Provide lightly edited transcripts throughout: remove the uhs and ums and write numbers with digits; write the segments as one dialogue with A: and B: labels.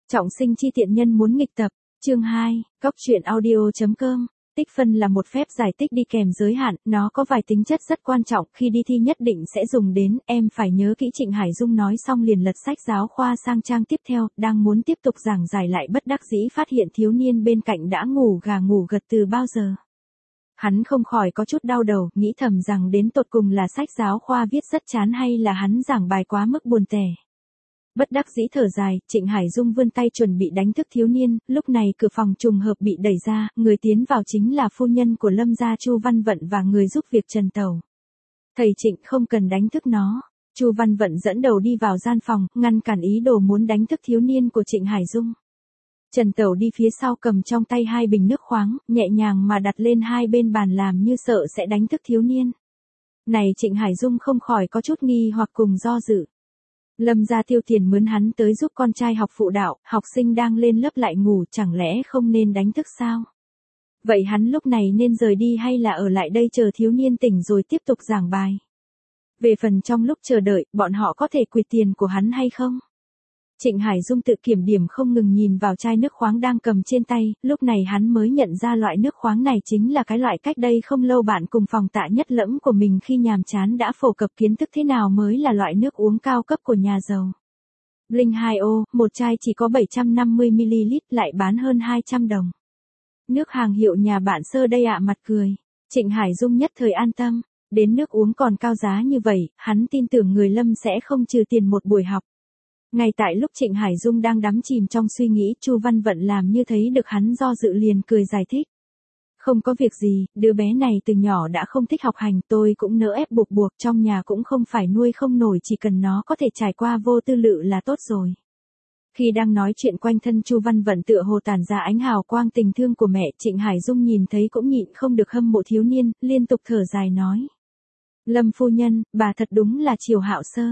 A: Trọng sinh chi tiện nhân muốn nghịch tập, chương 2, Cóc truyện audio.com. Tích phân là một phép giải tích đi kèm giới hạn, nó có vài tính chất rất quan trọng, khi đi thi nhất định sẽ dùng đến, em phải nhớ kỹ. Trịnh Hải Dung nói xong liền lật sách giáo khoa sang trang tiếp theo, đang muốn tiếp tục giảng giải lại bất đắc dĩ phát hiện thiếu niên bên cạnh đã ngủ gà ngủ gật từ bao giờ. Hắn không khỏi có chút đau đầu, nghĩ thầm rằng đến tột cùng là sách giáo khoa viết rất chán hay là hắn giảng bài quá mức buồn tẻ. Bất đắc dĩ thở dài, Trịnh Hải Dung vươn tay chuẩn bị đánh thức thiếu niên, lúc này cửa phòng trùng hợp bị đẩy ra, người tiến vào chính là phu nhân của Lâm gia Chu Văn Vận và người giúp việc Trần Tẩu. Thầy Trịnh không cần đánh thức nó. Chu Văn Vận dẫn đầu đi vào gian phòng, ngăn cản ý đồ muốn đánh thức thiếu niên của Trịnh Hải Dung. Trần Tẩu đi phía sau cầm trong tay 2 bình nước khoáng, nhẹ nhàng mà đặt lên hai bên bàn làm như sợ sẽ đánh thức thiếu niên. Này Trịnh Hải Dung không khỏi có chút nghi hoặc cùng do dự. Lâm gia tiêu tiền mướn hắn tới giúp con trai học phụ đạo, học sinh đang lên lớp lại ngủ, chẳng lẽ không nên đánh thức sao? Vậy hắn lúc này nên rời đi hay là ở lại đây chờ thiếu niên tỉnh rồi tiếp tục giảng bài? Về phần trong lúc chờ đợi, bọn họ có thể quyệt tiền của hắn hay không? Trịnh Hải Dung tự kiểm điểm không ngừng nhìn vào chai nước khoáng đang cầm trên tay, lúc này hắn mới nhận ra loại nước khoáng này chính là cái loại cách đây không lâu bạn cùng phòng Tạ Nhất Lẫm của mình khi nhàm chán đã phổ cập kiến thức thế nào mới là loại nước uống cao cấp của nhà giàu. Blink 2O, một chai chỉ có 750ml lại bán hơn 200 đồng. Nước hàng hiệu nhà bạn Sơ đây ạ. Mặt cười. Trịnh Hải Dung nhất thời an tâm, đến nước uống còn cao giá như vậy, hắn tin tưởng người Lâm sẽ không trừ tiền một buổi học. Ngay tại lúc Trịnh Hải Dung đang đắm chìm trong suy nghĩ, Chu Văn Vận làm như thấy được hắn do dự liền cười giải thích. Không có việc gì, đứa bé này từ nhỏ đã không thích học hành, tôi cũng nỡ ép buộc trong nhà cũng không phải nuôi không nổi, chỉ cần nó có thể trải qua vô tư lự là tốt rồi. Khi đang nói chuyện quanh thân Chu Văn Vận tựa hồ tản ra ánh hào quang tình thương của mẹ, Trịnh Hải Dung nhìn thấy cũng nhịn không được hâm mộ thiếu niên, liên tục thở dài nói. Lâm phu nhân, bà thật đúng là chiều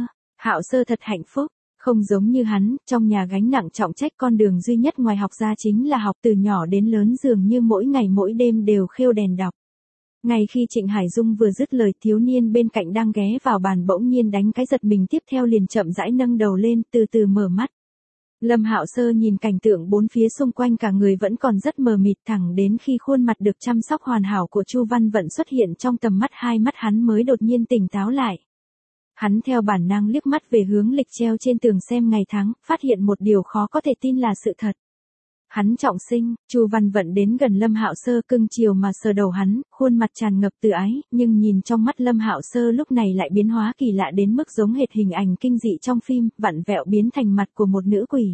A: Hạo Sơ thật hạnh phúc. Không giống như hắn, trong nhà gánh nặng trọng trách, con đường duy nhất ngoài học ra chính là học, từ nhỏ đến lớn dường như mỗi ngày mỗi đêm đều khêu đèn đọc. Ngay khi Trịnh Hải Dung vừa dứt lời, thiếu niên bên cạnh đang ghé vào bàn bỗng nhiên đánh cái giật mình, tiếp theo liền chậm rãi nâng đầu lên, từ từ mở mắt. Lâm Hạo Sơ nhìn cảnh tượng bốn phía xung quanh cả người vẫn còn rất mờ mịt, thẳng đến khi khuôn mặt được chăm sóc hoàn hảo của Chu Văn Vận xuất hiện trong tầm mắt, hai mắt hắn mới đột nhiên tỉnh táo lại. Hắn theo bản năng liếc mắt về hướng lịch treo trên tường xem ngày tháng, phát hiện một điều khó có thể tin là sự thật. Hắn trọng sinh. Chu Văn Vận đến gần Lâm Hạo Sơ cưng chiều mà sờ đầu hắn, khuôn mặt tràn ngập từ ái, nhưng nhìn trong mắt Lâm Hạo Sơ lúc này lại biến hóa kỳ lạ đến mức giống hệt hình ảnh kinh dị trong phim, vặn vẹo biến thành mặt của một nữ quỷ.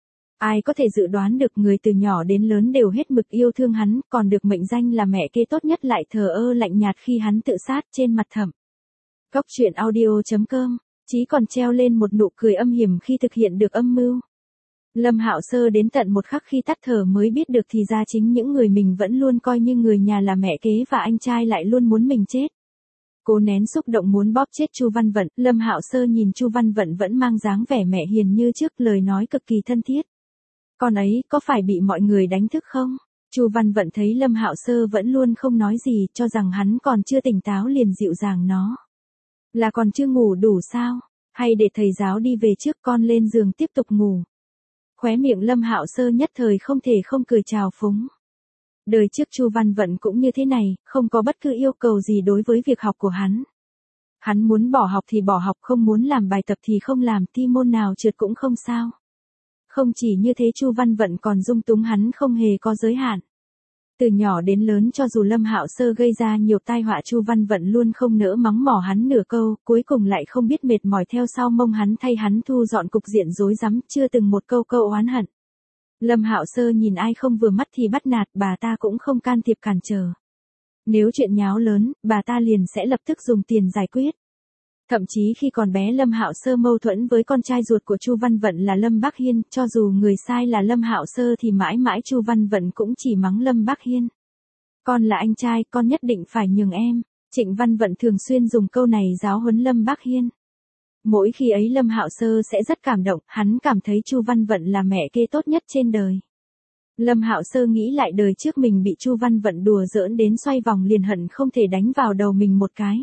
A: Ai có thể dự đoán được người từ nhỏ đến lớn đều hết mực yêu thương hắn, còn được mệnh danh là mẹ kế tốt nhất lại thờ ơ lạnh nhạt khi hắn tự sát trên mặt thẩm. Cóc truyện audio.com, Chí còn treo lên một nụ cười âm hiểm khi thực hiện được âm mưu. Lâm Hạo Sơ đến tận một khắc khi tắt thở mới biết được thì ra chính những người mình vẫn luôn coi như người nhà là mẹ kế và anh trai lại luôn muốn mình chết. Cố nén xúc động muốn bóp chết Chu Văn Vận, Lâm Hạo Sơ nhìn Chu Văn Vận vẫn mang dáng vẻ mẹ hiền như trước, lời nói cực kỳ thân thiết. Con ấy có phải bị mọi người đánh thức không? Chu Văn Vận thấy Lâm Hạo Sơ vẫn luôn không nói gì, cho rằng hắn còn chưa tỉnh táo liền dịu dàng nó. Là còn chưa ngủ đủ sao? Hay để thầy giáo đi về trước, con lên giường tiếp tục ngủ. Khóe miệng Lâm Hạo Sơ nhất thời không thể không cười trào phúng. Đời trước Chu Văn Vận cũng như thế này, không có bất cứ yêu cầu gì đối với việc học của hắn. Hắn muốn bỏ học thì bỏ học, không muốn làm bài tập thì không làm, thi môn nào trượt cũng không sao. Không chỉ như thế, Chu Văn Vận còn dung túng hắn không hề có giới hạn. Từ nhỏ đến lớn, cho dù Lâm Hạo Sơ gây ra nhiều tai họa, Chu Văn Vận luôn không nỡ mắng mỏ hắn nửa câu, cuối cùng lại không biết mệt mỏi theo sau mông hắn thay hắn thu dọn cục diện rối rắm, chưa từng một câu oán hận. Lâm Hạo Sơ nhìn ai không vừa mắt thì bắt nạt, bà ta cũng không can thiệp cản trở. Nếu chuyện nháo lớn, bà ta liền sẽ lập tức dùng tiền giải quyết. Thậm chí khi còn bé Lâm Hạo Sơ mâu thuẫn với con trai ruột của Chu Văn Vận là Lâm Bác Hiên, cho dù người sai là Lâm Hạo Sơ thì mãi mãi Chu Văn Vận cũng chỉ mắng Lâm Bác Hiên. Con là anh trai, con nhất định phải nhường em. Trịnh Văn Vận thường xuyên dùng câu này giáo huấn Lâm Bác Hiên. Mỗi khi ấy Lâm Hạo Sơ sẽ rất cảm động, hắn cảm thấy Chu Văn Vận là mẹ kế tốt nhất trên đời. Lâm Hạo Sơ nghĩ lại đời trước mình bị Chu Văn Vận đùa giỡn đến xoay vòng liền hận không thể đánh vào đầu mình một cái.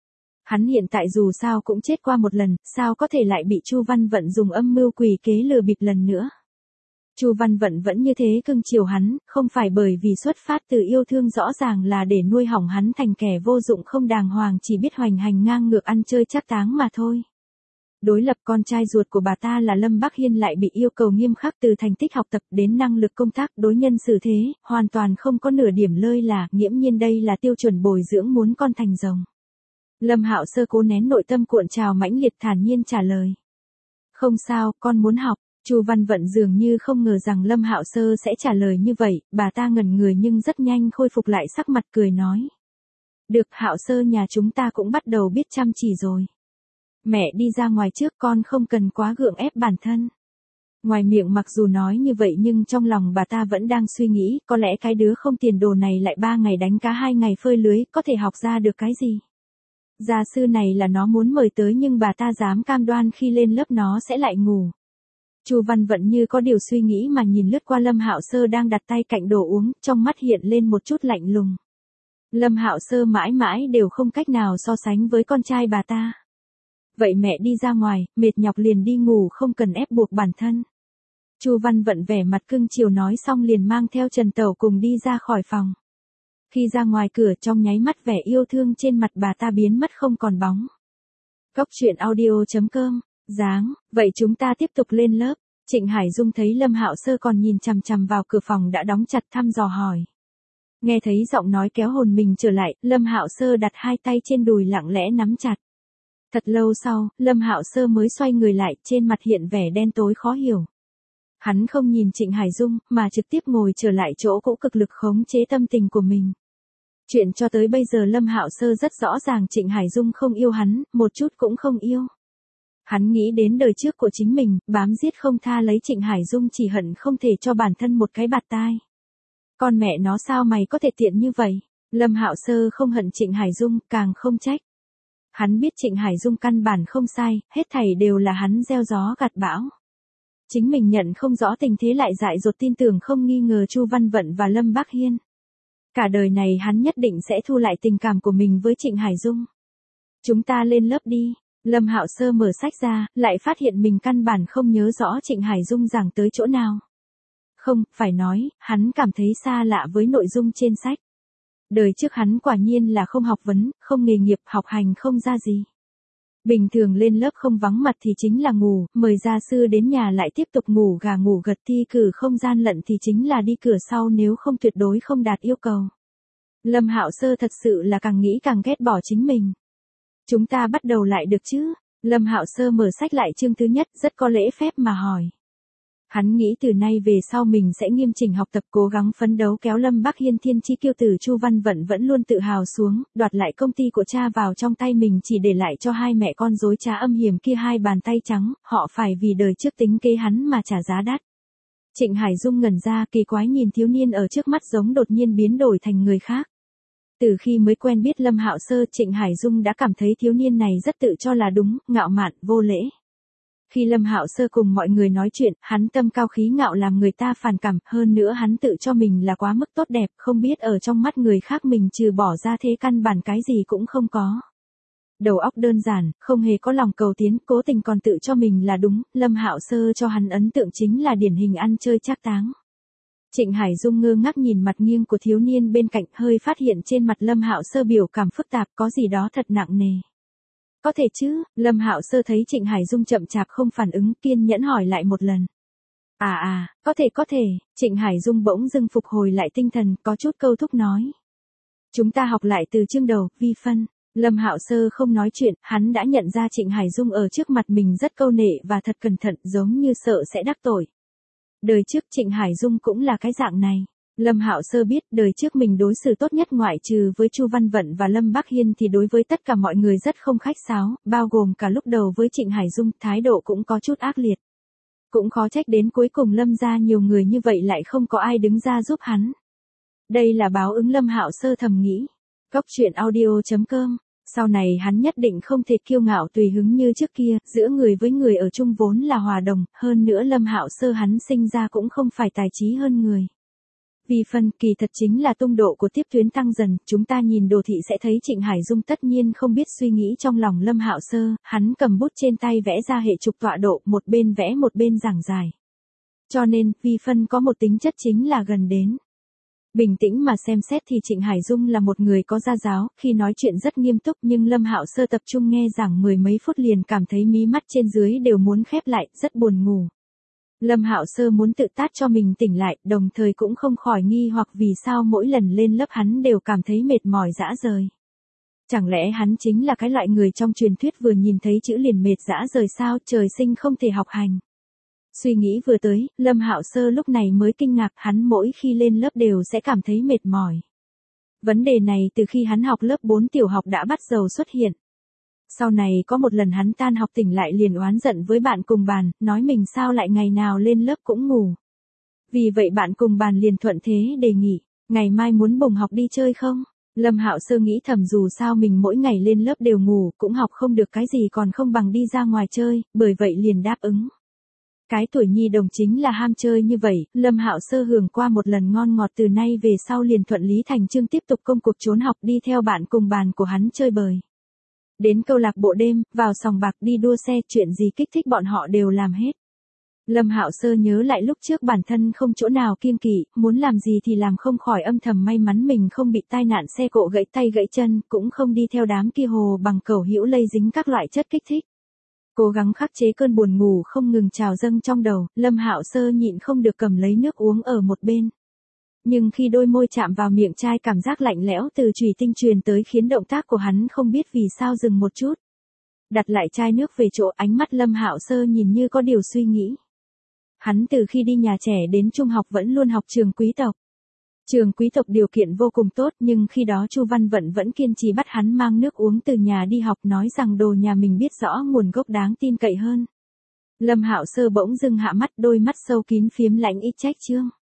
A: Hắn hiện tại dù sao cũng chết qua một lần, sao có thể lại bị Chu Văn Vận dùng âm mưu quỷ kế lừa bịp lần nữa. Chu Văn Vận vẫn như thế cưng chiều hắn, không phải bởi vì xuất phát từ yêu thương rõ ràng là để nuôi hỏng hắn thành kẻ vô dụng không đàng hoàng chỉ biết hoành hành ngang ngược ăn chơi trác táng mà thôi. Đối lập con trai ruột của bà ta là Lâm Bắc Hiên lại bị yêu cầu nghiêm khắc từ thành tích học tập đến năng lực công tác đối nhân xử thế, hoàn toàn không có nửa điểm lơi là, nghiễm nhiên đây là tiêu chuẩn bồi dưỡng muốn con thành rồng. Lâm Hạo Sơ cố nén nội tâm cuộn trào mãnh liệt thản nhiên trả lời. Không sao, con muốn học. Chu Văn Vận dường như không ngờ rằng Lâm Hạo Sơ sẽ trả lời như vậy, bà ta ngẩn người nhưng rất nhanh khôi phục lại sắc mặt cười nói. Được, Hạo Sơ nhà chúng ta cũng bắt đầu biết chăm chỉ rồi. Mẹ đi ra ngoài trước, con không cần quá gượng ép bản thân. Ngoài miệng mặc dù nói như vậy nhưng trong lòng bà ta vẫn đang suy nghĩ, có lẽ cái đứa không tiền đồ này lại 3 ngày đánh cá 2 ngày phơi lưới, có thể học ra được cái gì. Gia sư này là nó muốn mời tới nhưng bà ta dám cam đoan khi lên lớp nó sẽ lại ngủ. Chu Văn Vận như có điều suy nghĩ mà nhìn lướt qua Lâm Hạo Sơ đang đặt tay cạnh đồ uống, trong mắt hiện lên một chút lạnh lùng. Lâm Hạo Sơ mãi mãi đều không cách nào so sánh với con trai bà ta. Vậy mẹ đi ra ngoài, mệt nhọc liền đi ngủ không cần ép buộc bản thân. Chu Văn Vận vẻ mặt cưng chiều nói xong liền mang theo Trần Tẩu cùng đi ra khỏi phòng. Khi ra ngoài cửa trong nháy mắt vẻ yêu thương trên mặt bà ta biến mất không còn bóng. Cốc truyện audio.com, vậy chúng ta tiếp tục lên lớp. Trịnh Hải Dung thấy Lâm Hạo Sơ còn nhìn chằm chằm vào cửa phòng đã đóng chặt thăm dò hỏi. Nghe thấy giọng nói kéo hồn mình trở lại, Lâm Hạo Sơ đặt hai tay trên đùi lặng lẽ nắm chặt. Thật lâu sau, Lâm Hạo Sơ mới xoay người lại, trên mặt hiện vẻ đen tối khó hiểu. Hắn không nhìn Trịnh Hải Dung, mà trực tiếp ngồi trở lại chỗ cũ cực lực khống chế tâm tình của mình. Chuyện cho tới bây giờ Lâm Hạo Sơ rất rõ ràng Trịnh Hải Dung không yêu hắn, một chút cũng không yêu. Hắn nghĩ đến đời trước của chính mình, bám giết không tha lấy Trịnh Hải Dung chỉ hận không thể cho bản thân một cái bạt tai. Con mẹ nó sao mày có thể tiện như vậy? Lâm Hạo Sơ không hận Trịnh Hải Dung, càng không trách. Hắn biết Trịnh Hải Dung căn bản không sai, hết thảy đều là hắn gieo gió gặt bão. Chính mình nhận không rõ tình thế lại dại dột tin tưởng không nghi ngờ Chu Văn Vận và Lâm Bắc Hiên. Cả đời này hắn nhất định sẽ thu lại tình cảm của mình với Trịnh Hải Dung. Chúng ta lên lớp đi. Lâm Hạo Sơ mở sách ra, lại phát hiện mình căn bản không nhớ rõ Trịnh Hải Dung giảng tới chỗ nào. Không, phải nói, hắn cảm thấy xa lạ với nội dung trên sách. Đời trước hắn quả nhiên là không học vấn, không nghề nghiệp, học hành không ra gì. Bình thường lên lớp không vắng mặt thì chính là ngủ, mời gia sư đến nhà lại tiếp tục ngủ gà ngủ gật, thi cử không gian lận thì chính là đi cửa sau nếu không tuyệt đối không đạt yêu cầu. Lâm Hạo Sơ thật sự là càng nghĩ càng ghét bỏ chính mình. Chúng ta bắt đầu lại được chứ? Lâm Hạo Sơ mở sách lại chương thứ nhất, rất có lễ phép mà hỏi. Hắn nghĩ từ nay về sau mình sẽ nghiêm chỉnh học tập cố gắng phấn đấu kéo Lâm Bắc Hiên thiên chi kiêu tử Chu Văn Vận vẫn luôn tự hào xuống, đoạt lại công ty của cha vào trong tay mình chỉ để lại cho hai mẹ con dối trá âm hiểm kia hai bàn tay trắng, họ phải vì đời trước tính kế hắn mà trả giá đắt. Trịnh Hải Dung ngẩn ra kỳ quái nhìn thiếu niên ở trước mắt giống đột nhiên biến đổi thành người khác. Từ khi mới quen biết Lâm Hạo Sơ, Trịnh Hải Dung đã cảm thấy thiếu niên này rất tự cho là đúng, ngạo mạn, vô lễ. Khi Lâm Hạo Sơ cùng mọi người nói chuyện, hắn tâm cao khí ngạo làm người ta phản cảm, hơn nữa hắn tự cho mình là quá mức tốt đẹp, không biết ở trong mắt người khác mình trừ bỏ ra thế căn bản cái gì cũng không có. Đầu óc đơn giản, không hề có lòng cầu tiến, cố tình còn tự cho mình là đúng, Lâm Hạo Sơ cho hắn ấn tượng chính là điển hình ăn chơi trác táng. Trịnh Hải Dung ngơ ngác nhìn mặt nghiêng của thiếu niên bên cạnh, hơi phát hiện trên mặt Lâm Hạo Sơ biểu cảm phức tạp, có gì đó thật nặng nề. Có thể chứ? Lâm Hạo Sơ thấy Trịnh Hải Dung chậm chạp không phản ứng, kiên nhẫn hỏi lại một lần. Có thể, Trịnh Hải Dung bỗng dưng phục hồi lại tinh thần, có chút câu thúc nói. Chúng ta học lại từ chương đầu, vi phân. Lâm Hạo Sơ không nói chuyện, hắn đã nhận ra Trịnh Hải Dung ở trước mặt mình rất câu nệ và thật cẩn thận, giống như sợ sẽ đắc tội. Đời trước Trịnh Hải Dung cũng là cái dạng này. Lâm Hạo Sơ biết đời trước mình đối xử tốt nhất ngoại trừ với Chu Văn Vận và Lâm Bắc Hiên thì đối với tất cả mọi người rất không khách sáo, bao gồm cả lúc đầu với Trịnh Hải Dung, thái độ cũng có chút ác liệt. Cũng khó trách đến cuối cùng Lâm ra nhiều người như vậy lại không có ai đứng ra giúp hắn. Đây là báo ứng, Lâm Hạo Sơ thầm nghĩ. Cốc truyện audio.com, sau này hắn nhất định không thể kiêu ngạo tùy hứng như trước kia, giữa người với người ở chung vốn là hòa đồng, hơn nữa Lâm Hạo Sơ hắn sinh ra cũng không phải tài trí hơn người. Vi phân kỳ thật chính là tung độ của tiếp tuyến tăng dần, chúng ta nhìn đồ thị sẽ thấy Trịnh Hải Dung tất nhiên không biết suy nghĩ trong lòng Lâm Hạo Sơ, hắn cầm bút trên tay vẽ ra hệ trục tọa độ, một bên vẽ một bên giảng giải. Cho nên, vi phân có một tính chất chính là gần đến. Bình tĩnh mà xem xét thì Trịnh Hải Dung là một người có gia giáo, khi nói chuyện rất nghiêm túc nhưng Lâm Hạo Sơ tập trung nghe giảng mười mấy phút liền cảm thấy mí mắt trên dưới đều muốn khép lại, rất buồn ngủ. Lâm Hạo Sơ muốn tự tát cho mình tỉnh lại, đồng thời cũng không khỏi nghi hoặc vì sao mỗi lần lên lớp hắn đều cảm thấy mệt mỏi rã rời. Chẳng lẽ hắn chính là cái loại người trong truyền thuyết vừa nhìn thấy chữ liền mệt rã rời sao, trời sinh không thể học hành. Suy nghĩ vừa tới, Lâm Hạo Sơ lúc này mới kinh ngạc, hắn mỗi khi lên lớp đều sẽ cảm thấy mệt mỏi. Vấn đề này từ khi hắn học lớp 4 tiểu học đã bắt đầu xuất hiện. Sau này có một lần hắn tan học tỉnh lại liền oán giận với bạn cùng bàn, nói mình sao lại ngày nào lên lớp cũng ngủ. Vì vậy bạn cùng bàn liền thuận thế đề nghị, ngày mai muốn bùng học đi chơi không? Lâm Hạo Sơ nghĩ thầm dù sao mình mỗi ngày lên lớp đều ngủ, cũng học không được cái gì còn không bằng đi ra ngoài chơi, bởi vậy liền đáp ứng. Cái tuổi nhi đồng chính là ham chơi như vậy, Lâm Hạo Sơ hưởng qua một lần ngon ngọt từ nay về sau liền thuận lý thành chương tiếp tục công cuộc trốn học đi theo bạn cùng bàn của hắn chơi bời. Đến câu lạc bộ đêm, vào sòng bạc đi đua xe, chuyện gì kích thích bọn họ đều làm hết. Lâm Hạo Sơ nhớ lại lúc trước bản thân không chỗ nào kiêng kỵ, muốn làm gì thì làm, không khỏi âm thầm may mắn mình không bị tai nạn xe cộ gãy tay gãy chân, cũng không đi theo đám kia hồ bằng cẩu hữu lây dính các loại chất kích thích. Cố gắng khắc chế cơn buồn ngủ không ngừng trào dâng trong đầu, Lâm Hạo Sơ nhịn không được cầm lấy nước uống ở một bên. Nhưng khi đôi môi chạm vào miệng chai cảm giác lạnh lẽo từ chủy tinh truyền tới khiến động tác của hắn không biết vì sao dừng một chút. Đặt lại chai nước về chỗ, ánh mắt Lâm Hạo Sơ nhìn như có điều suy nghĩ. Hắn từ khi đi nhà trẻ đến trung học vẫn luôn học trường quý tộc. Trường quý tộc điều kiện vô cùng tốt nhưng khi đó Chu Văn Vận vẫn kiên trì bắt hắn mang nước uống từ nhà đi học, nói rằng đồ nhà mình biết rõ nguồn gốc đáng tin cậy hơn. Lâm Hạo Sơ bỗng dưng hạ mắt, đôi mắt sâu kín phiếm lãnh ý trách chương.